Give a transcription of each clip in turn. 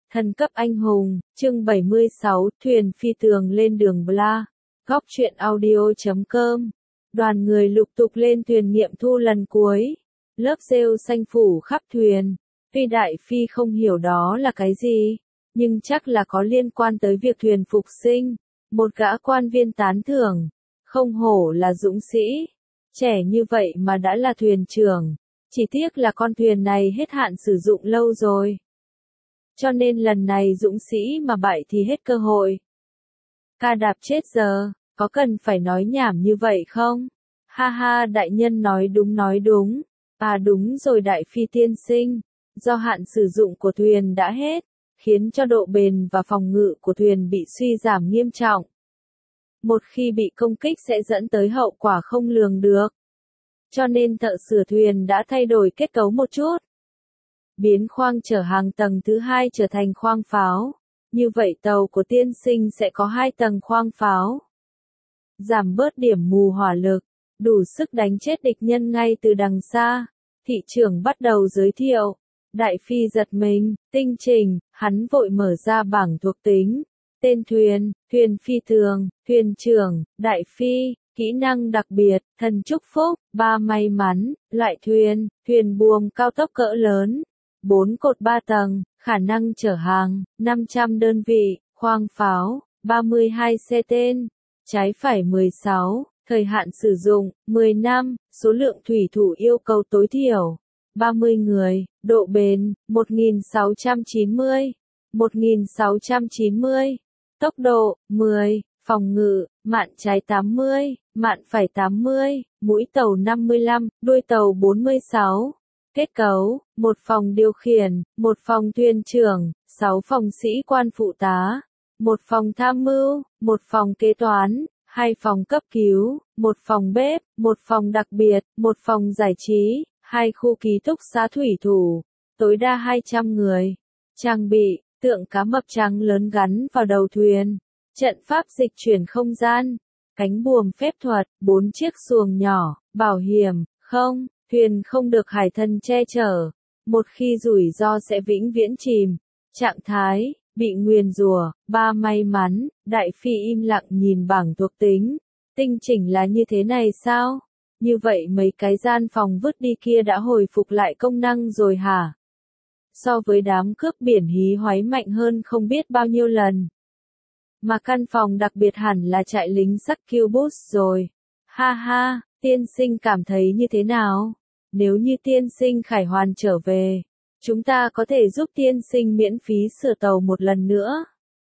Thần cấp anh hùng, chương 76, thuyền phi tường lên đường Bla. Góc truyện audio.com. Đoàn người lục tục lên thuyền nghiệm thu lần cuối. Lớp rêu xanh phủ khắp thuyền. Tuy Đại Phi không hiểu đó là cái gì, nhưng chắc là có liên quan tới việc thuyền phục sinh. Một gã quan viên tán thưởng. Không hổ là dũng sĩ. Trẻ như vậy mà đã là thuyền trưởng. Chỉ tiếc là con thuyền này hết hạn sử dụng lâu rồi. Cho nên lần này dũng sĩ mà bại thì hết cơ hội. Ca đạp chết giờ, có cần phải nói nhảm như vậy không? Ha ha, đại nhân nói đúng. À đúng rồi Đại Phi tiên sinh, do hạn sử dụng của thuyền đã hết, khiến cho độ bền và phòng ngự của thuyền bị suy giảm nghiêm trọng. Một khi bị công kích sẽ dẫn tới hậu quả không lường được. Cho nên thợ sửa thuyền đã thay đổi kết cấu một chút. Biến khoang chở hàng tầng thứ 2 trở thành khoang pháo. Như vậy tàu của tiên sinh sẽ có 2 tầng khoang pháo. Giảm bớt điểm mù hỏa lực, đủ sức đánh chết địch nhân ngay từ đằng xa. Thị trưởng bắt đầu giới thiệu. Đại Phi giật mình, tinh trình, hắn vội mở ra bảng thuộc tính. Tên thuyền, thuyền phi tường, thuyền trưởng, Đại Phi. Kỹ năng đặc biệt, thần chúc phúc, 3 may mắn, loại thuyền, thuyền buồm cao tốc cỡ lớn, 4 cột 3 tầng, khả năng chở hàng, 500 đơn vị, khoang pháo, 32 xe tên, trái phải 16, thời hạn sử dụng, 10 năm, số lượng thủy thủ yêu cầu tối thiểu, 30 người, độ bền, 1690, tốc độ, 10, phòng ngự, mạn trái 80, mạn phải 80, mũi tàu 55, đuôi tàu 46. Kết cấu, một phòng điều khiển, một phòng thuyền trưởng, 6 phòng sĩ quan phụ tá, một phòng tham mưu, một phòng kế toán, 2 phòng cấp cứu, một phòng bếp, một phòng đặc biệt, một phòng giải trí, 2 khu ký túc xá thủy thủ, tối đa 200 người. Trang bị, tượng cá mập trắng lớn gắn vào đầu thuyền. Trận pháp dịch chuyển không gian, cánh buồm phép thuật, 4 chiếc xuồng nhỏ, bảo hiểm, không, thuyền không được hải thần che chở, một khi rủi ro sẽ vĩnh viễn chìm, trạng thái, bị nguyền rủa, 3 may mắn, Đại Phi im lặng nhìn bảng thuộc tính, tinh chỉnh là như thế này sao? Như vậy mấy cái gian phòng vứt đi kia đã hồi phục lại công năng rồi hả? So với đám cướp biển hí hoáy mạnh hơn không biết bao nhiêu lần. Mà căn phòng đặc biệt hẳn là trại lính Succubus rồi. Ha ha, tiên sinh cảm thấy như thế nào? Nếu như tiên sinh khải hoàn trở về, chúng ta có thể giúp tiên sinh miễn phí sửa tàu một lần nữa.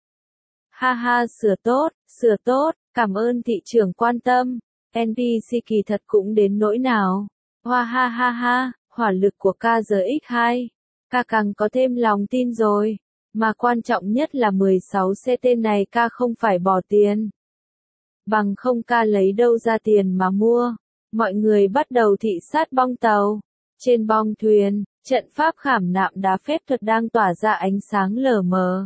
Ha ha, sửa tốt, cảm ơn thị trưởng quan tâm. NPC kỳ thật cũng đến nỗi nào. Hoa ha ha ha, hỏa lực của KGX2. Ca càng có thêm lòng tin rồi. Mà quan trọng nhất là 16 xe tên này ca không phải bỏ tiền. Bằng không ca lấy đâu ra tiền mà mua. Mọi người bắt đầu thị sát bong tàu. Trên bong thuyền, trận pháp khảm nạm đá phép thuật đang tỏa ra ánh sáng lờ mờ.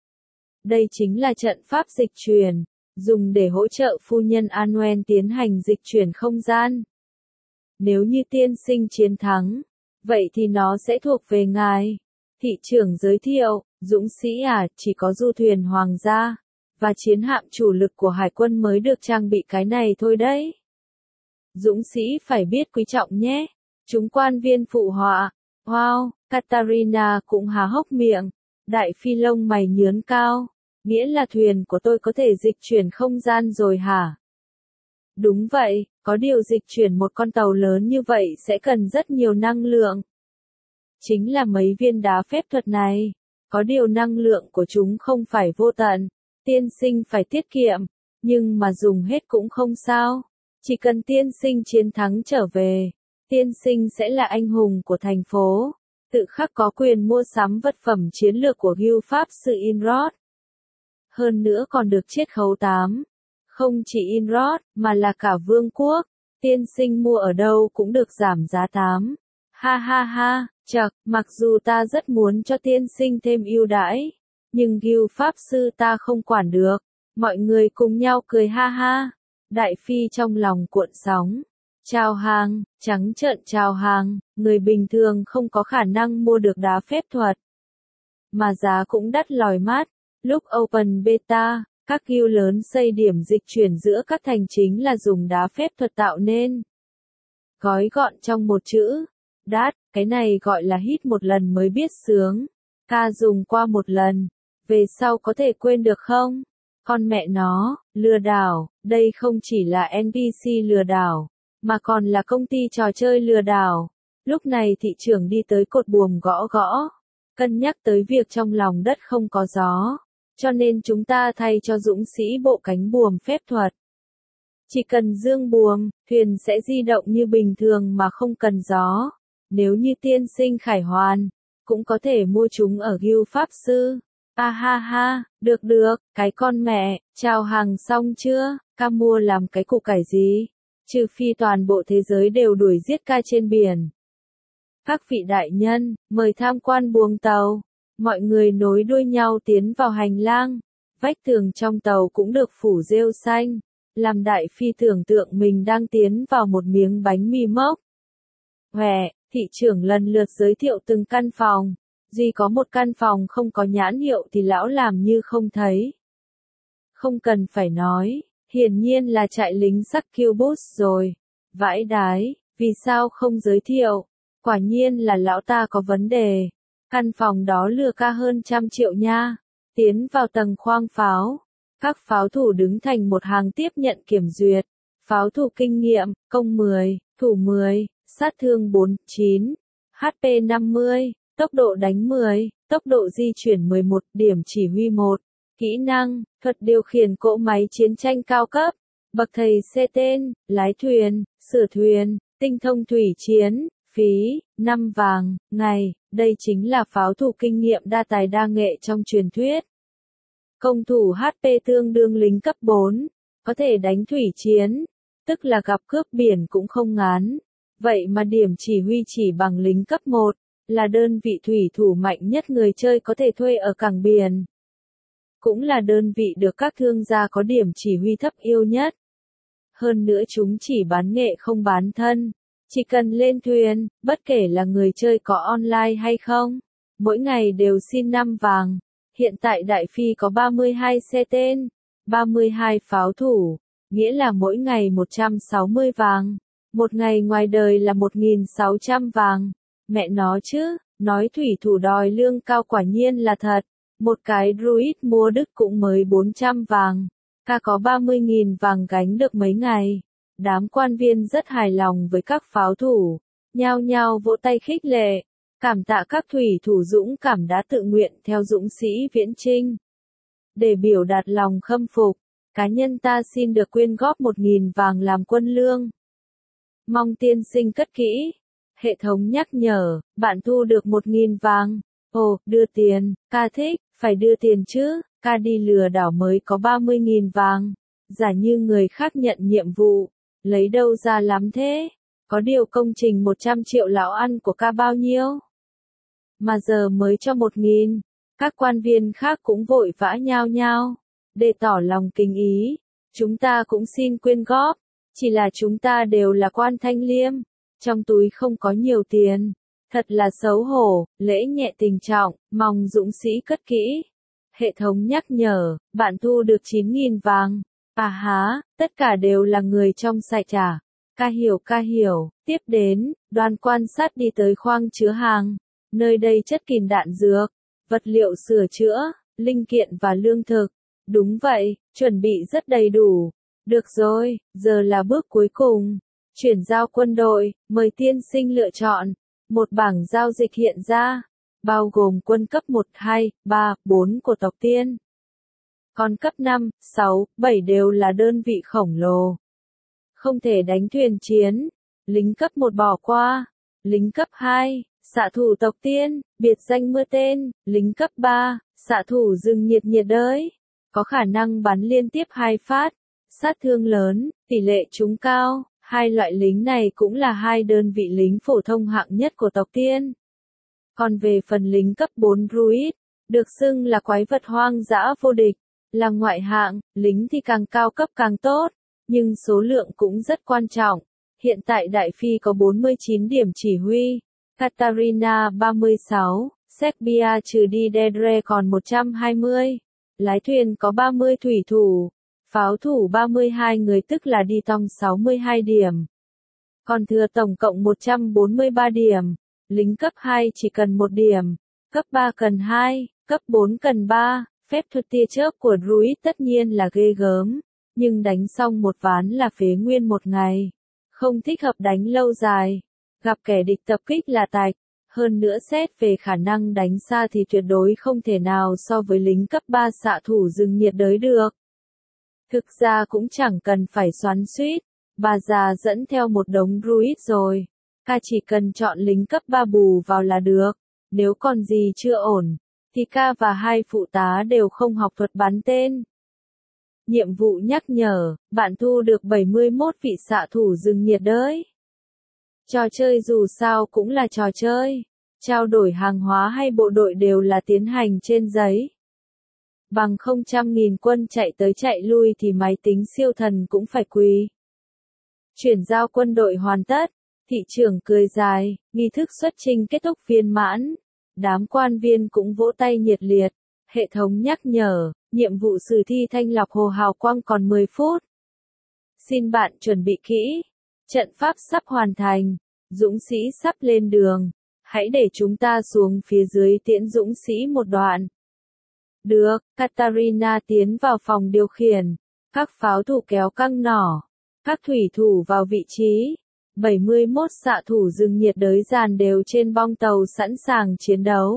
Đây chính là trận pháp dịch chuyển, dùng để hỗ trợ phu nhân Anwen tiến hành dịch chuyển không gian. Nếu như tiên sinh chiến thắng, vậy thì nó sẽ thuộc về ngài. Thị trưởng giới thiệu, dũng sĩ chỉ có du thuyền hoàng gia, và chiến hạm chủ lực của hải quân mới được trang bị cái này thôi đấy. Dũng sĩ phải biết quý trọng nhé. Chúng quan viên phụ họa. Wow, Katarina cũng há hốc miệng. Đại Phi lông mày nhướn cao. Nghĩa là thuyền của tôi có thể dịch chuyển không gian rồi hả? Đúng vậy, có điều dịch chuyển một con tàu lớn như vậy sẽ cần rất nhiều năng lượng. Chính là mấy viên đá phép thuật này. Có điều năng lượng của chúng không phải vô tận. Tiên sinh phải tiết kiệm. Nhưng mà dùng hết cũng không sao. Chỉ cần tiên sinh chiến thắng trở về. Tiên sinh sẽ là anh hùng của thành phố. Tự khắc có quyền mua sắm vật phẩm chiến lược của Gil Pháp sự Inrod. Hơn nữa còn được chiết khấu 8. Không chỉ Inrod, mà là cả vương quốc. Tiên sinh mua ở đâu cũng được giảm giá 8. Ha ha ha, chậc, mặc dù ta rất muốn cho tiên sinh thêm ưu đãi, nhưng Gil Pháp sư ta không quản được. Mọi người cùng nhau cười ha ha. Đại Phi trong lòng cuộn sóng. Chào hàng, trắng trợn chào hàng, người bình thường không có khả năng mua được đá phép thuật. mà giá cũng đắt lòi mắt. Lúc Open Beta, các guild lớn xây điểm dịch chuyển giữa các thành chính là dùng đá phép thuật tạo nên. Gói gọn trong một chữ, đắt, cái này gọi là hít một lần mới biết sướng. Ca dùng qua một lần, về sau có thể quên được không? Con mẹ nó, lừa đảo, đây không chỉ là NPC lừa đảo, mà còn là công ty trò chơi lừa đảo. Lúc này thị trưởng đi tới cột buồm gõ gõ, cân nhắc tới việc trong lòng đất không có gió, cho nên chúng ta thay cho dũng sĩ bộ cánh buồm phép thuật. Chỉ cần dương buồm, thuyền sẽ di động như bình thường mà không cần gió. Nếu như tiên sinh Khải Hoàn, cũng có thể mua chúng ở guild pháp sư. À ha ha, được được, cái con mẹ, chào hàng xong chưa, ca mua làm cái củ cải gì? Trừ phi toàn bộ thế giới đều đuổi giết ca trên biển. Các vị đại nhân, mời tham quan buồng tàu. Mọi người nối đuôi nhau tiến vào hành lang. Vách tường trong tàu cũng được phủ rêu xanh, làm đại phi tưởng tượng mình đang tiến vào một miếng bánh mì mốc. Hòe, thị trưởng lần lượt giới thiệu từng căn phòng. Duy có một căn phòng không có nhãn hiệu thì lão làm như không thấy. Không cần phải nói, hiển nhiên là trại lính Succubus rồi. Vãi đái, vì sao không giới thiệu? Quả nhiên là lão ta có vấn đề. Căn phòng đó lừa ca hơn 100 triệu nha. Tiến vào tầng khoang pháo. Các pháo thủ đứng thành một hàng tiếp nhận kiểm duyệt. Pháo thủ kinh nghiệm, công 10, thủ 10, sát thương 49, HP 50, tốc độ đánh 10, tốc độ di chuyển 11, điểm chỉ huy 1. Kỹ năng, thuật điều khiển cỗ máy chiến tranh cao cấp. Bậc thầy xe tên, lái thuyền, sửa thuyền, tinh thông thủy chiến, phí, 5 vàng, ngày, đây chính là pháo thủ kinh nghiệm đa tài đa nghệ trong truyền thuyết. Công thủ HP tương đương lính cấp 4, có thể đánh thủy chiến, tức là gặp cướp biển cũng không ngán. Vậy mà điểm chỉ huy chỉ bằng lính cấp 1, là đơn vị thủy thủ mạnh nhất người chơi có thể thuê ở cảng biển. Cũng là đơn vị được các thương gia có điểm chỉ huy thấp yêu nhất. Hơn nữa chúng chỉ bán nghệ không bán thân. Chỉ cần lên thuyền, bất kể là người chơi có online hay không, mỗi ngày đều xin 5 vàng. Hiện tại Đại Phi có 32 xe tên, 32 pháo thủ, nghĩa là mỗi ngày 160 vàng. Một ngày ngoài đời là 1.600 vàng. Mẹ nó chứ, nói thủy thủ đòi lương cao quả nhiên là thật. Một cái druid mua đứt cũng mới 400 vàng. Ca có 30.000 vàng gánh được mấy ngày. Đám quan viên rất hài lòng với các pháo thủ. Nhao nhao vỗ tay khích lệ. Cảm tạ các thủy thủ dũng cảm đã tự nguyện theo dũng sĩ viễn chinh. Để biểu đạt lòng khâm phục, cá nhân ta xin được quyên góp 1.000 vàng làm quân lương. Mong tiên sinh cất kỹ. Hệ thống nhắc nhở, bạn thu được 1.000 vàng. Ồ, đưa tiền, ca thích, phải đưa tiền chứ, ca đi lừa đảo mới có 30.000 vàng. Giả như người khác nhận nhiệm vụ, lấy đâu ra lắm thế? Có điều công trình 100 triệu lão ăn của ca bao nhiêu? Mà giờ mới cho 1.000, các quan viên khác cũng vội vã nhao nhao. Để tỏ lòng kính ý, chúng ta cũng xin quyên góp, chỉ là chúng ta đều là quan thanh liêm, trong túi không có nhiều tiền. Thật là xấu hổ, lễ nhẹ tình trọng, mong dũng sĩ cất kỹ. Hệ thống nhắc nhở, bạn thu được 9.000 vàng. À há, tất cả đều là người trong sạch trả. Ca hiểu, tiếp đến, đoàn quan sát đi tới khoang chứa hàng. Nơi đây chất kìm đạn dược, vật liệu sửa chữa, linh kiện và lương thực. Đúng vậy, chuẩn bị rất đầy đủ. Được rồi, giờ là bước cuối cùng. Chuyển giao quân đội, mời tiên sinh lựa chọn. Một bảng giao dịch hiện ra, bao gồm quân cấp 1, 2, 3, 4 của tộc tiên. Còn cấp 5, 6, 7 đều là đơn vị khổng lồ. Không thể đánh thuyền chiến. Lính cấp 1 bỏ qua. Lính cấp 2, xạ thủ tộc tiên, biệt danh mưa tên. Lính cấp 3, xạ thủ rừng nhiệt nhiệt đới. Có khả năng bắn liên tiếp 2 phát. Sát thương lớn, tỷ lệ trúng cao. Hai loại lính này cũng là hai đơn vị lính phổ thông hạng nhất của tộc tiên. Còn về phần lính cấp 4 druid, được xưng là quái vật hoang dã vô địch, là ngoại hạng, lính thì càng cao cấp càng tốt, nhưng số lượng cũng rất quan trọng. Hiện tại Đại Phi có 49 điểm chỉ huy, Katarina 36, Serbia trừ đi Dedre còn 120. Lái thuyền có 30 thủy thủ. Pháo thủ 32 người tức là đi tong 62 điểm. Còn thừa tổng cộng 143 điểm. Lính cấp 2 chỉ cần 1 điểm. Cấp 3 cần 2. Cấp 4 cần 3. Phép thuật tia chớp của Druid tất nhiên là ghê gớm. Nhưng đánh xong một ván là phế nguyên một ngày. Không thích hợp đánh lâu dài. Gặp kẻ địch tập kích là tạch. Hơn nữa xét về khả năng đánh xa thì tuyệt đối không thể nào so với lính cấp 3 xạ thủ rừng nhiệt đới được. Thực ra cũng chẳng cần phải xoắn xuýt. Bà già dẫn theo một đống Druid rồi. Ca chỉ cần chọn lính cấp 3 bù vào là được. Nếu còn gì chưa ổn, thì ca và 2 phụ tá đều không học thuật bắn tên. Nhiệm vụ nhắc nhở, bạn thu được 71 vị xạ thủ rừng nhiệt đới. Trò chơi dù sao cũng là trò chơi. Trao đổi hàng hóa hay bộ đội đều là tiến hành trên giấy. Bằng 000.000 quân chạy tới chạy lui thì máy tính siêu thần cũng phải quỳ. Chuyển giao quân đội hoàn tất. Thị trưởng cười dài, nghi thức xuất chinh kết thúc viên mãn. Đám quan viên cũng vỗ tay nhiệt liệt. Hệ thống nhắc nhở, nhiệm vụ sử thi thanh lọc hồ hào quang còn 10 phút. Xin bạn chuẩn bị kỹ. Trận pháp sắp hoàn thành. Dũng sĩ sắp lên đường. Hãy để chúng ta xuống phía dưới tiễn dũng sĩ một đoạn. Được, Katarina tiến vào phòng điều khiển. Các pháo thủ kéo căng nỏ. Các thủy thủ vào vị trí. 71 xạ thủ rừng nhiệt đới dàn đều trên bong tàu sẵn sàng chiến đấu.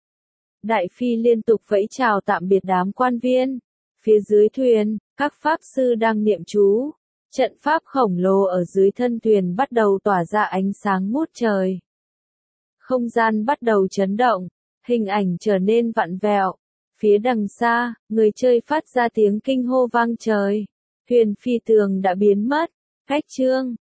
Đại phi liên tục vẫy chào tạm biệt đám quan viên. Phía dưới thuyền, các pháp sư đang niệm chú. Trận pháp khổng lồ ở dưới thân thuyền bắt đầu tỏa ra ánh sáng ngút trời. Không gian bắt đầu chấn động, hình ảnh trở nên vặn vẹo. Phía đằng xa, người chơi phát ra tiếng kinh hô vang trời. Thuyền phi tường đã biến mất. Cách chương